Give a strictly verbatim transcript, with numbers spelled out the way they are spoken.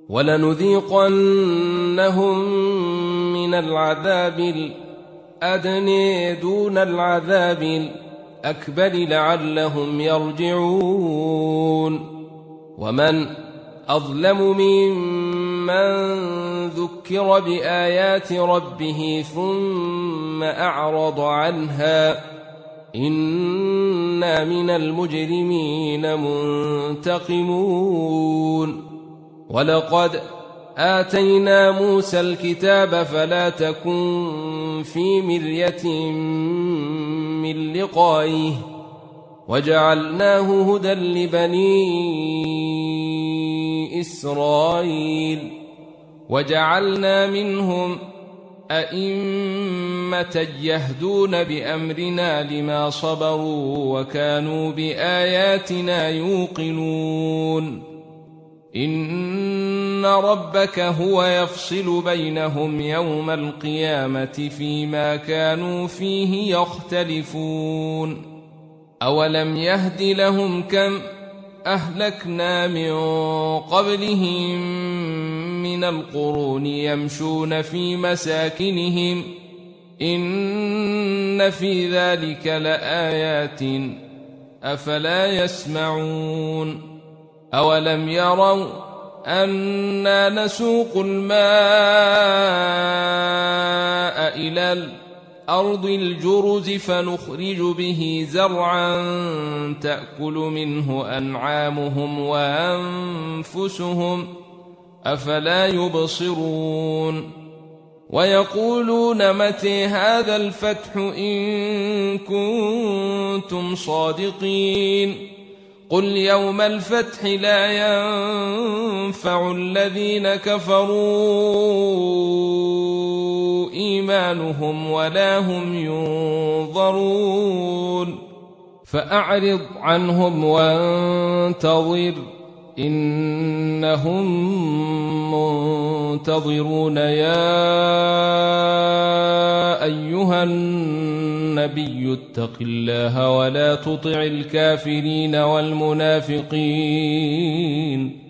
ولنذيقنهم من العذاب الأدنى دون العذاب الأكبر لعلهم يرجعون. ومن أظلم ممن ذكر بآيات ربه ثم أعرض عنها إنا من المجرمين منتقمون. ولقد آتينا موسى الكتاب فلا تكن في مرية من لقائه وجعلناه هدى لبني إسرائيل وجعلنا منهم أئمة يهدون بأمرنا لما صبروا وكانوا بآياتنا يوقنون. إن ربك هو يفصل بينهم يوم القيامة فيما كانوا فيه يختلفون. أولم يهد لهم كم أهلكنا من قبلهم من القرون يمشون في مساكنهم إن في ذلك لآيات أفلا يسمعون. أولم يروا أنا نسوق الماء إلى الأرض الجرز فنخرج به زرعا تأكل منه أنعامهم وأنفسهم أفلا يبصرون. ويقولون متى هذا الفتح إن كنتم صادقين قل يوم الفتح لا ينفع الذين كفروا إيمانهم ولا هم ينظرون. فأعرض عنهم وانتظر إنهم منتظرون. يا أيها النبي اتق الله ولا تطع الكافرين والمنافقين